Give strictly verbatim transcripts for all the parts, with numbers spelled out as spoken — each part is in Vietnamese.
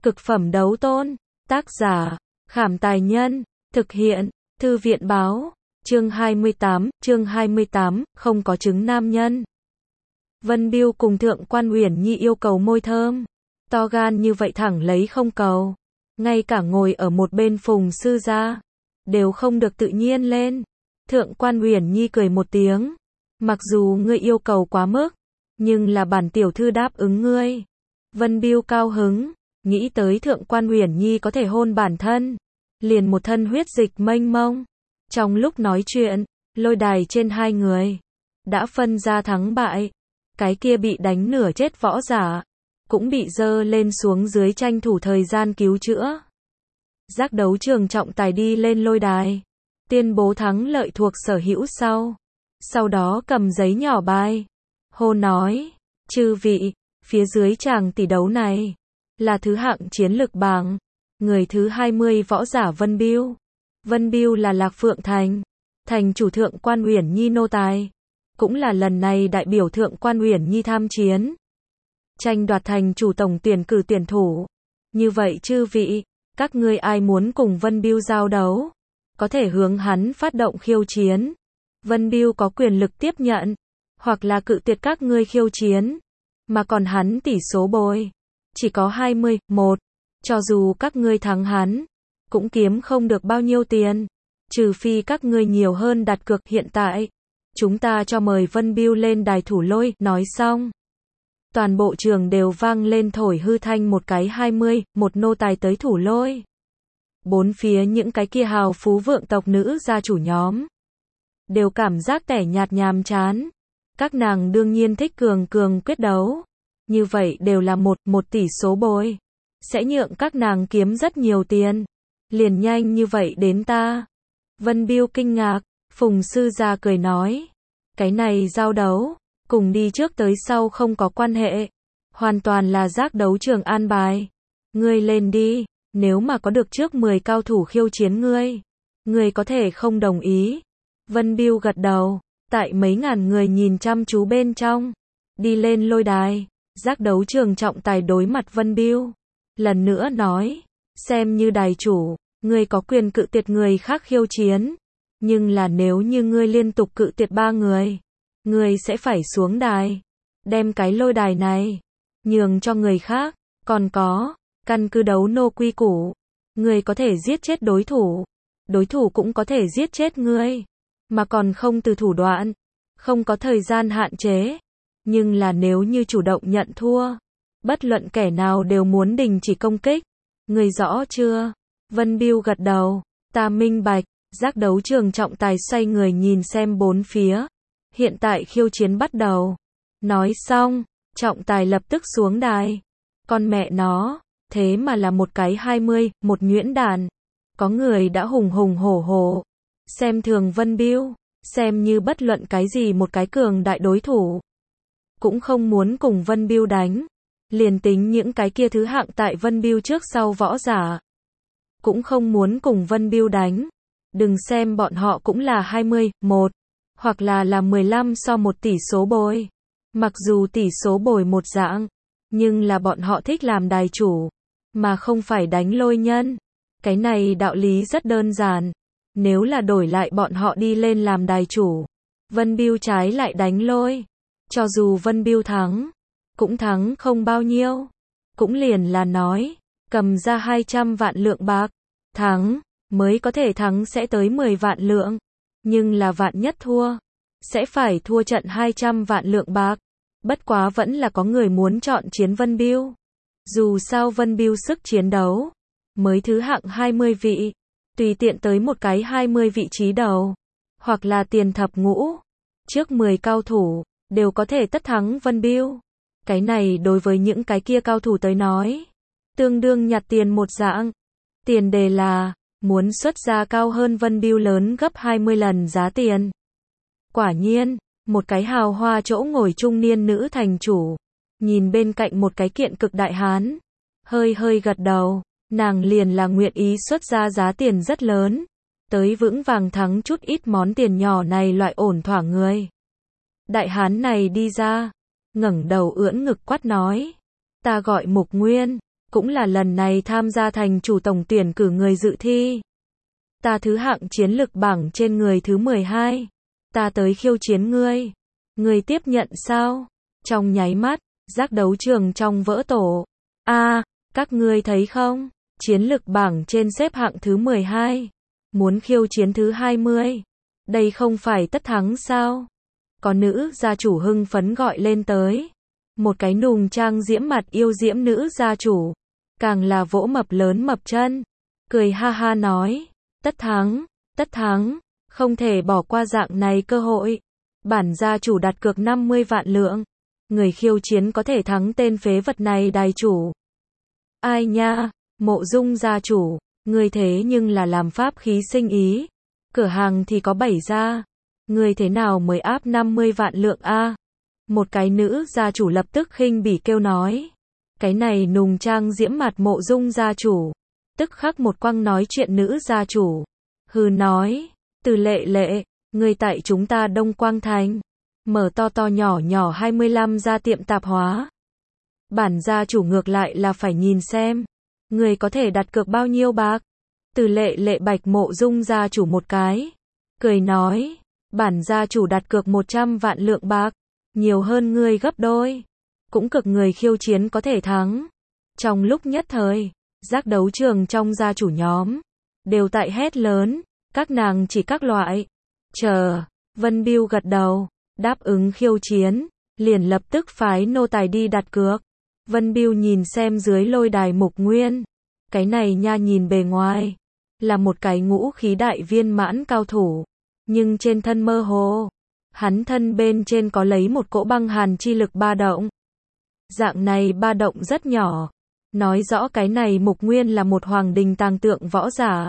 Cực phẩm đấu tôn. Tác giả, Khảm Tài Nhân. Thực hiện, Thư viện Báo. Chương hai mươi tám, chương hai mươi tám, không có trứng nam nhân. Vân Biêu cùng Thượng Quan Uyển Nhi yêu cầu môi thơm. To gan như vậy thẳng lấy không cầu. Ngay cả ngồi ở một bên Phùng sư gia, đều không được tự nhiên lên. Thượng Quan Uyển Nhi cười một tiếng. Mặc dù ngươi yêu cầu quá mức, nhưng là bản tiểu thư đáp ứng ngươi. Vân Biêu cao hứng, nghĩ tới Thượng Quan Uyển Nhi có thể hôn bản thân, liền một thân huyết dịch mênh mông. Trong lúc nói chuyện, lôi đài trên hai người đã phân ra thắng bại. Cái kia bị đánh nửa chết võ giả cũng bị dơ lên xuống dưới tranh thủ thời gian cứu chữa. Giác đấu trường trọng tài đi lên lôi đài, tuyên bố thắng lợi thuộc sở hữu sau. Sau đó cầm giấy nhỏ bài, hô nói, chư vị, phía dưới tràng tỷ đấu này là thứ hạng chiến lực bảng, người thứ hai mươi võ giả Vân Biêu. Vân Biêu là Lạc Phượng Thành, thành chủ Thượng Quan Uyển Nhi nô tài, cũng là lần này đại biểu Thượng Quan Uyển Nhi tham chiến, tranh đoạt thành chủ tổng tuyển cử tuyển thủ. Như vậy chư vị, các ngươi ai muốn cùng Vân Biêu giao đấu, có thể hướng hắn phát động khiêu chiến. Vân Biêu có quyền lực tiếp nhận, hoặc là cự tuyệt các ngươi khiêu chiến. Mà còn hắn tỷ số bồi chỉ có hai mươi mốt, cho dù các ngươi thắng hắn, cũng kiếm không được bao nhiêu tiền, trừ phi các ngươi nhiều hơn đặt cược. Hiện tại, chúng ta cho mời Vân Biêu lên đài thủ lôi. Nói xong, toàn bộ trường đều vang lên thổi hư thanh một cái hai mươi một nô tài tới thủ lôi. Bốn phía những cái kia hào phú vượng tộc nữ gia chủ nhóm đều cảm giác tẻ nhạt nhàm chán. Các nàng đương nhiên thích cường cường quyết đấu, như vậy đều là một một tỷ số bồi, sẽ nhượng các nàng kiếm rất nhiều tiền. Liền nhanh như vậy đến ta. Vân Biêu kinh ngạc. Phùng sư gia cười nói, cái này giao đấu cùng đi trước tới sau không có quan hệ, hoàn toàn là giác đấu trường an bài. Ngươi lên đi, nếu mà có được trước mười cao thủ khiêu chiến ngươi, ngươi có thể không đồng ý. Vân Biêu gật đầu. Tại mấy ngàn người nhìn chăm chú bên trong, đi lên lôi đài, giác đấu trường trọng tài đối mặt Vân Biêu, lần nữa nói, xem như đài chủ, ngươi có quyền cự tuyệt người khác khiêu chiến, nhưng là nếu như ngươi liên tục cự tuyệt ba người, ngươi sẽ phải xuống đài, đem cái lôi đài này nhường cho người khác. Còn có, căn cứ đấu nô quy củ, ngươi có thể giết chết đối thủ, đối thủ cũng có thể giết chết ngươi, mà còn không từ thủ đoạn, không có thời gian hạn chế. Nhưng là nếu như chủ động nhận thua, bất luận kẻ nào đều muốn đình chỉ công kích. Người rõ chưa? Vân Biêu gật đầu. Ta minh bạch. Giác đấu trường trọng tài xoay người nhìn xem bốn phía. Hiện tại khiêu chiến bắt đầu. Nói xong, trọng tài lập tức xuống đài. Con mẹ nó, thế mà là một cái hai mươi, một nhuyễn đàn. Có người đã hùng hùng hổ hổ xem thường Vân Biêu, xem như bất luận cái gì một cái cường đại đối thủ cũng không muốn cùng Vân Biêu đánh. Liền tính những cái kia thứ hạng tại Vân Biêu trước sau võ giả cũng không muốn cùng Vân Biêu đánh. Đừng xem bọn họ cũng là hai mươi mốt, hoặc là là mười lăm so một tỷ số bồi. Mặc dù tỷ số bồi một dạng, nhưng là bọn họ thích làm đài chủ, mà không phải đánh lôi nhân. Cái này đạo lý rất đơn giản. Nếu là đổi lại bọn họ đi lên làm đài chủ, Vân Biêu trái lại đánh lôi, cho dù Vân Biêu thắng, cũng thắng không bao nhiêu. Cũng liền là nói, cầm ra hai trăm vạn lượng bạc, thắng, mới có thể thắng sẽ tới mười vạn lượng. Nhưng là vạn nhất thua, sẽ phải thua trận hai trăm vạn lượng bạc. Bất quá vẫn là có người muốn chọn chiến Vân Biêu. Dù sao Vân Biêu sức chiến đấu, mới thứ hạng hai mươi vị. Tùy tiện tới một cái hai mươi vị trí đầu, hoặc là tiền thập ngũ, trước mười cao thủ, đều có thể tất thắng Vân Biêu. Cái này đối với những cái kia cao thủ tới nói, tương đương nhặt tiền một dạng. Tiền đề là, muốn xuất ra cao hơn Vân Biêu lớn gấp hai mươi lần giá tiền. Quả nhiên, một cái hào hoa chỗ ngồi trung niên nữ thành chủ, nhìn bên cạnh một cái kiện cực đại hán, hơi hơi gật đầu. Nàng liền là nguyện ý xuất ra giá tiền rất lớn, tới vững vàng thắng chút ít món tiền nhỏ này loại ổn thỏa người. Đại hán này đi ra, ngẩng đầu ưỡn ngực quát nói, ta gọi Mục Nguyên, cũng là lần này tham gia thành chủ tổng tuyển cử người dự thi. Ta thứ hạng chiến lực bảng trên người thứ mười hai. Ta tới khiêu chiến ngươi. Ngươi tiếp nhận sao? Trong nháy mắt, giác đấu trường trong vỡ tổ. A, các ngươi thấy không? Chiến lực bảng trên xếp hạng thứ mười hai. Muốn khiêu chiến thứ hai mươi. Đây không phải tất thắng sao? Có nữ gia chủ hưng phấn gọi lên tới. Một cái nùng trang diễm mặt yêu diễm nữ gia chủ. Càng là vỗ mập lớn mập chân. Cười ha ha nói. Tất thắng, tất thắng. Không thể bỏ qua dạng này cơ hội. Bản gia chủ đặt cược năm mươi vạn lượng. Người khiêu chiến có thể thắng tên phế vật này đài chủ. Ai nha, Mộ Dung gia chủ. Người thế nhưng là làm pháp khí sinh ý. Cửa hàng thì có bảy gia. Người thế nào mới áp năm mươi vạn lượng a? Một cái nữ gia chủ lập tức khinh bỉ kêu nói. Cái này nùng trang diễm mặt Mộ Dung gia chủ. Tức khắc một quăng nói chuyện nữ gia chủ. Hừ nói. Từ lệ lệ. Người tại chúng ta Đông Quang Thành. Mở to to nhỏ nhỏ hai mươi lăm gia tiệm tạp hóa. Bản gia chủ ngược lại là phải nhìn xem. Người có thể đặt cược bao nhiêu bạc? Từ lệ lệ bạch Mộ Dung gia chủ một cái. Cười nói. Bản gia chủ đặt cược một trăm vạn lượng bạc. Nhiều hơn ngươi gấp đôi. Cũng cực người khiêu chiến có thể thắng. Trong lúc nhất thời, giác đấu trường trong gia chủ nhóm. Đều tại hét lớn. Các nàng chỉ các loại. Chờ. Vân Biêu gật đầu. Đáp ứng khiêu chiến. Liền lập tức phái nô tài đi đặt cược. Vân Biêu nhìn xem dưới lôi đài Mục Nguyên. Cái này nha nhìn bề ngoài. Là một cái ngũ khí đại viên mãn cao thủ. Nhưng trên thân mơ hồ. Hắn thân bên trên có lấy một cỗ băng hàn chi lực ba động. Dạng này ba động rất nhỏ. Nói rõ cái này Mục Nguyên là một hoàng đình tàng tượng võ giả.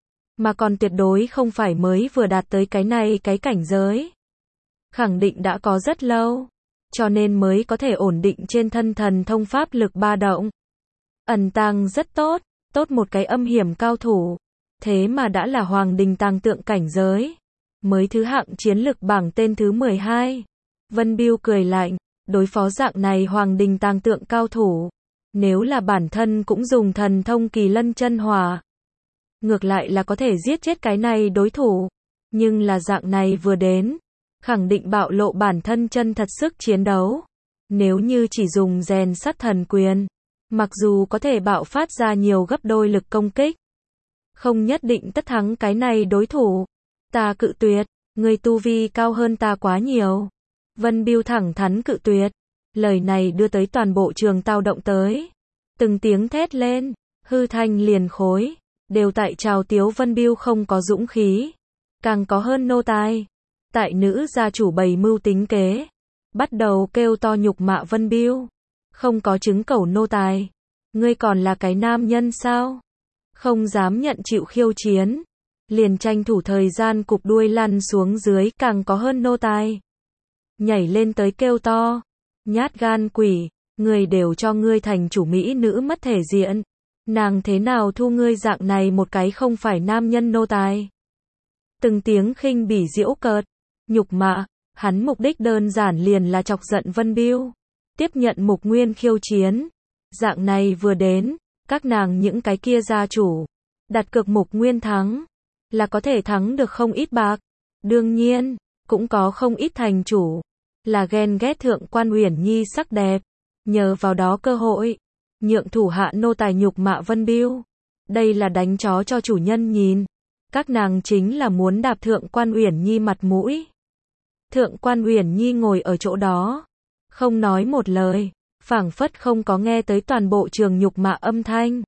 Mà còn tuyệt đối không phải mới vừa đạt tới cái này cái cảnh giới. Khẳng định đã có rất lâu. Cho nên mới có thể ổn định trên thân thần thông pháp lực ba động. Ẩn tàng rất tốt. Tốt một cái âm hiểm cao thủ. Thế mà đã là hoàng đình tàng tượng cảnh giới. Mới thứ hạng chiến lực bảng tên thứ mười hai. Vân Biêu cười lạnh. Đối phó dạng này hoàng đình tàng tượng cao thủ. Nếu là bản thân cũng dùng thần thông kỳ lân chân hỏa. Ngược lại là có thể giết chết cái này đối thủ. Nhưng là dạng này vừa đến. Khẳng định bạo lộ bản thân chân thật sức chiến đấu. Nếu như chỉ dùng rèn sắt thần quyền. Mặc dù có thể bạo phát ra nhiều gấp đôi lực công kích. Không nhất định tất thắng cái này đối thủ. Ta cự tuyệt. Người tu vi cao hơn ta quá nhiều. Vân Biêu thẳng thắn cự tuyệt. Lời này đưa tới toàn bộ trường tao động tới. Từng tiếng thét lên. Hư thanh liền khối. Đều tại trào tiếu Vân Biêu không có dũng khí. Càng có hơn nô tài. Tại nữ gia chủ bày mưu tính kế. Bắt đầu kêu to nhục mạ Vân Biêu. Không có chứng cẩu nô tài. Ngươi còn là cái nam nhân sao? Không dám nhận chịu khiêu chiến. Liền tranh thủ thời gian cụp đuôi lăn xuống dưới càng có hơn nô tài. Nhảy lên tới kêu to. Nhát gan quỷ. Người đều cho ngươi thành chủ mỹ nữ mất thể diện. Nàng thế nào thu ngươi dạng này một cái không phải nam nhân nô tài. Từng tiếng khinh bỉ giễu cợt. Nhục mạ. Hắn mục đích đơn giản liền là chọc giận Vân Biêu. Tiếp nhận Mục Nguyên khiêu chiến. Dạng này vừa đến. Các nàng những cái kia gia chủ. Đặt cược Mục Nguyên thắng. Là có thể thắng được không ít bạc. Đương nhiên. Cũng có không ít thành chủ. Là ghen ghét Thượng Quan Uyển Nhi sắc đẹp. Nhờ vào đó cơ hội. Nhượng thủ hạ nô tài nhục mạ Vân Biêu. Đây là đánh chó cho chủ nhân nhìn. Các nàng chính là muốn đạp Thượng Quan Uyển Nhi mặt mũi. Thượng Quan Uyển Nhi ngồi ở chỗ đó. Không nói một lời. Phảng phất không có nghe tới toàn bộ trường nhục mạ âm thanh.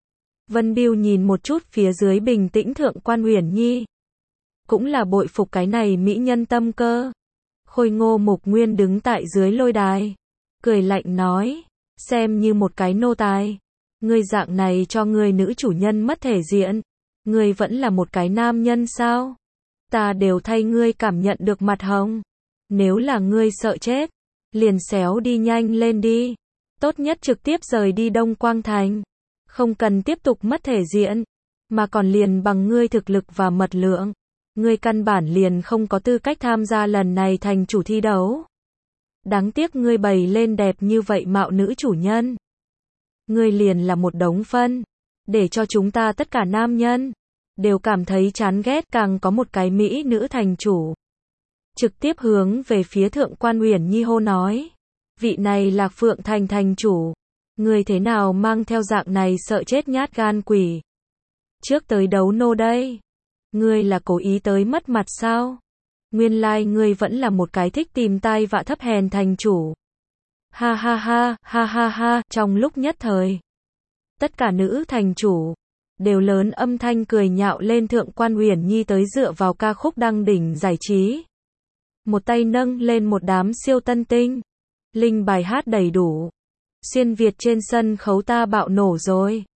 Vân Biêu nhìn một chút phía dưới bình tĩnh Thượng Quan Uyển Nhi. Cũng là bội phục cái này mỹ nhân tâm cơ. Khôi ngô Mục Nguyên đứng tại dưới lôi đài. Cười lạnh nói. Xem như một cái nô tài. Ngươi dạng này cho ngươi nữ chủ nhân mất thể diện. Ngươi vẫn là một cái nam nhân sao? Ta đều thay ngươi cảm nhận được mặt hồng. Nếu là ngươi sợ chết. Liền xéo đi nhanh lên đi. Tốt nhất trực tiếp rời đi Đông Quang Thành. Không cần tiếp tục mất thể diện. Mà còn liền bằng ngươi thực lực và mật lượng. Ngươi căn bản liền không có tư cách tham gia lần này thành chủ thi đấu. Đáng tiếc ngươi bày lên đẹp như vậy mạo nữ chủ nhân. Ngươi liền là một đống phân. Để cho chúng ta tất cả nam nhân đều cảm thấy chán ghét, càng có một cái mỹ nữ thành chủ. Trực tiếp hướng về phía Thượng quan Uyển Nhi hô nói. Vị này Lạc Phượng Thành thành chủ. Ngươi thế nào mang theo dạng này sợ chết nhát gan quỷ. Trước tới đấu nô đây. Ngươi là cố ý tới mất mặt sao? Nguyên lai like ngươi vẫn là một cái thích tìm tai vạ thấp hèn thành chủ. Ha ha ha, ha ha ha, trong lúc nhất thời. Tất cả nữ thành chủ đều lớn âm thanh cười nhạo lên Thượng quan Uyển Nhi tới dựa vào ca khúc đăng đỉnh giải trí. Một tay nâng lên một đám siêu tân tinh. Linh bài hát đầy đủ. Xuyên Việt trên sân khấu ta bạo nổ rồi.